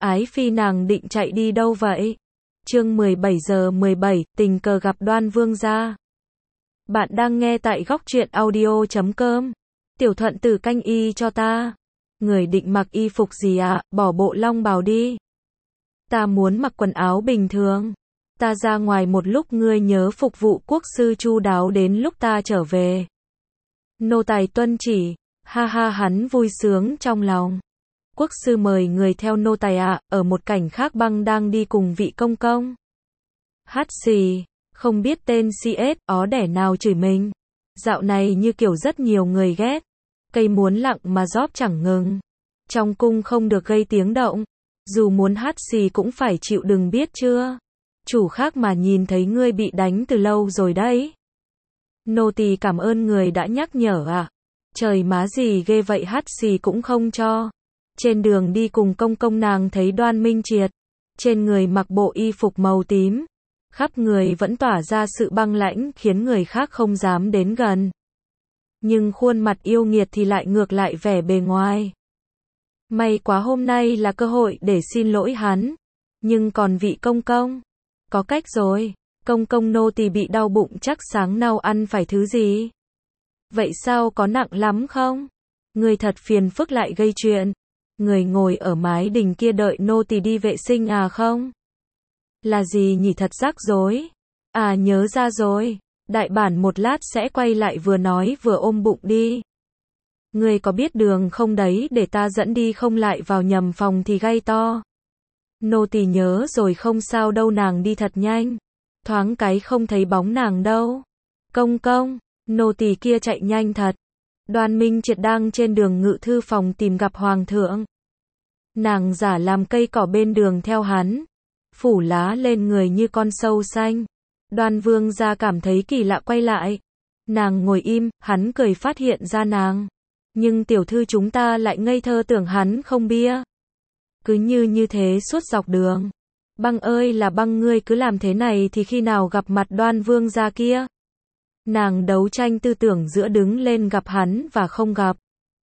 Ái Phi nàng định chạy đi đâu vậy? Chương 17 giờ 17, tình cờ gặp Đoan Vương gia. Bạn đang nghe tại góc truyện audio.com. Tiểu Thuận Tử canh y cho ta. Người định mặc y phục gì ạ? Bỏ bộ long bào đi. Ta muốn mặc quần áo bình thường. Ta ra ngoài một lúc, ngươi nhớ phục vụ quốc sư chu đáo đến lúc ta trở về. Nô tài tuân chỉ. Ha ha, hắn vui sướng trong lòng. Quốc sư mời người theo nô tài ạ. Ở một cảnh khác, Băng đang đi cùng vị công công. Hát xì, không biết tên CS, ó đẻ nào chửi mình. Dạo này như kiểu rất nhiều người ghét. Cây muốn lặng mà róp chẳng ngừng. Trong cung không được gây tiếng động. Dù muốn hát xì cũng phải chịu đựng, biết chưa? Chủ khác mà nhìn thấy ngươi bị đánh từ lâu rồi đấy. Nô tỳ cảm ơn người đã nhắc nhở ạ. Trời má gì ghê vậy, hát xì cũng không cho. Trên đường đi cùng công công, nàng thấy Đoan Minh Triệt. Trên người mặc bộ y phục màu tím. Khắp người vẫn tỏa ra sự băng lãnh, khiến người khác không dám đến gần. Nhưng khuôn mặt yêu nghiệt thì lại ngược lại vẻ bề ngoài. May quá hôm nay là cơ hội để xin lỗi hắn. Nhưng còn vị công công, có cách rồi. Công công, nô tỳ bị đau bụng, chắc sáng nào ăn phải thứ gì. Vậy sao, có nặng lắm không? Người thật phiền phức lại gây chuyện. Người ngồi ở mái đình kia đợi nô tỳ đi vệ sinh à không? Là gì nhỉ, thật rắc rối. À, nhớ ra rồi. Đại bản một lát sẽ quay lại, vừa nói vừa ôm bụng đi. Người có biết đường không đấy, để ta dẫn đi, không lại vào nhầm phòng thì gay to. Nô tỳ nhớ rồi, không sao đâu, nàng đi thật nhanh. Thoáng cái không thấy bóng nàng đâu. Công công, nô tỳ kia chạy nhanh thật. Đoan Minh Triệt đang trên đường ngự thư phòng tìm gặp hoàng thượng. Nàng giả làm cây cỏ bên đường theo hắn, phủ lá lên người như con sâu xanh. Đoan Vương gia cảm thấy kỳ lạ, quay lại. Nàng ngồi im, hắn cười phát hiện ra nàng. Nhưng tiểu thư chúng ta lại ngây thơ tưởng hắn không bia. Cứ như thế suốt dọc đường. Băng ơi là Băng, ngươi cứ làm thế này thì khi nào gặp mặt Đoan Vương gia kia? Nàng đấu tranh tư tưởng giữa đứng lên gặp hắn và không gặp.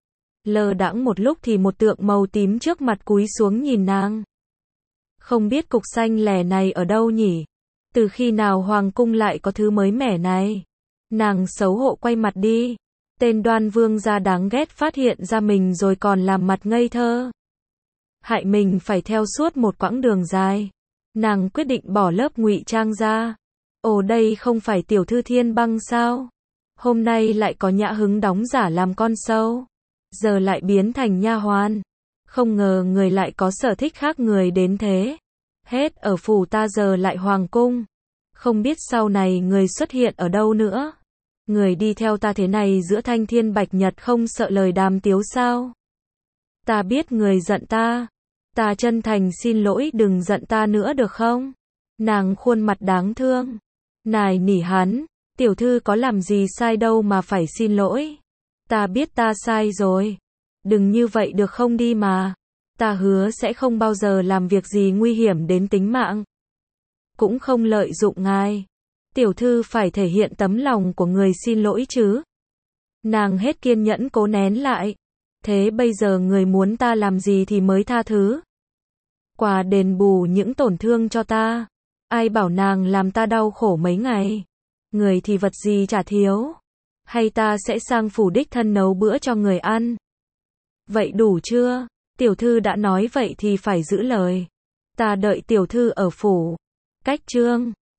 Lơ đãng một lúc thì một tượng màu tím trước mặt cúi xuống nhìn nàng. Không biết cục xanh lẻ này ở đâu nhỉ? Từ khi nào hoàng cung lại có thứ mới mẻ này? Nàng xấu hổ quay mặt đi. Tên Đoan Vương gia đáng ghét phát hiện ra mình rồi còn làm mặt ngây thơ. Hại mình phải theo suốt một quãng đường dài. Nàng quyết định bỏ lớp ngụy trang ra. Ồ, đây không phải tiểu thư Thiên Băng sao? Hôm nay lại có nhã hứng đóng giả làm con sâu. Giờ lại biến thành nha hoàn. Không ngờ người lại có sở thích khác người đến thế. Hết ở phủ ta giờ lại hoàng cung. Không biết sau này người xuất hiện ở đâu nữa. Người đi theo ta thế này giữa thanh thiên bạch nhật, không sợ lời đàm tiếu sao? Ta biết người giận ta. Ta chân thành xin lỗi, đừng giận ta nữa được không? Nàng khuôn mặt đáng thương. Nài nỉ hắn, tiểu thư có làm gì sai đâu mà phải xin lỗi. Ta biết ta sai rồi. Đừng như vậy được không, đi mà. Ta hứa sẽ không bao giờ làm việc gì nguy hiểm đến tính mạng. Cũng không lợi dụng ngài. Tiểu thư phải thể hiện tấm lòng của người xin lỗi chứ. Nàng hết kiên nhẫn cố nén lại. Thế bây giờ người muốn ta làm gì thì mới tha thứ? Quà đền bù những tổn thương cho ta. Ai bảo nàng làm ta đau khổ mấy ngày. Người thì vật gì chả thiếu. Hay ta sẽ sang phủ đích thân nấu bữa cho người ăn. Vậy đủ chưa? Tiểu thư đã nói vậy thì phải giữ lời. Ta đợi tiểu thư ở phủ. Cách chương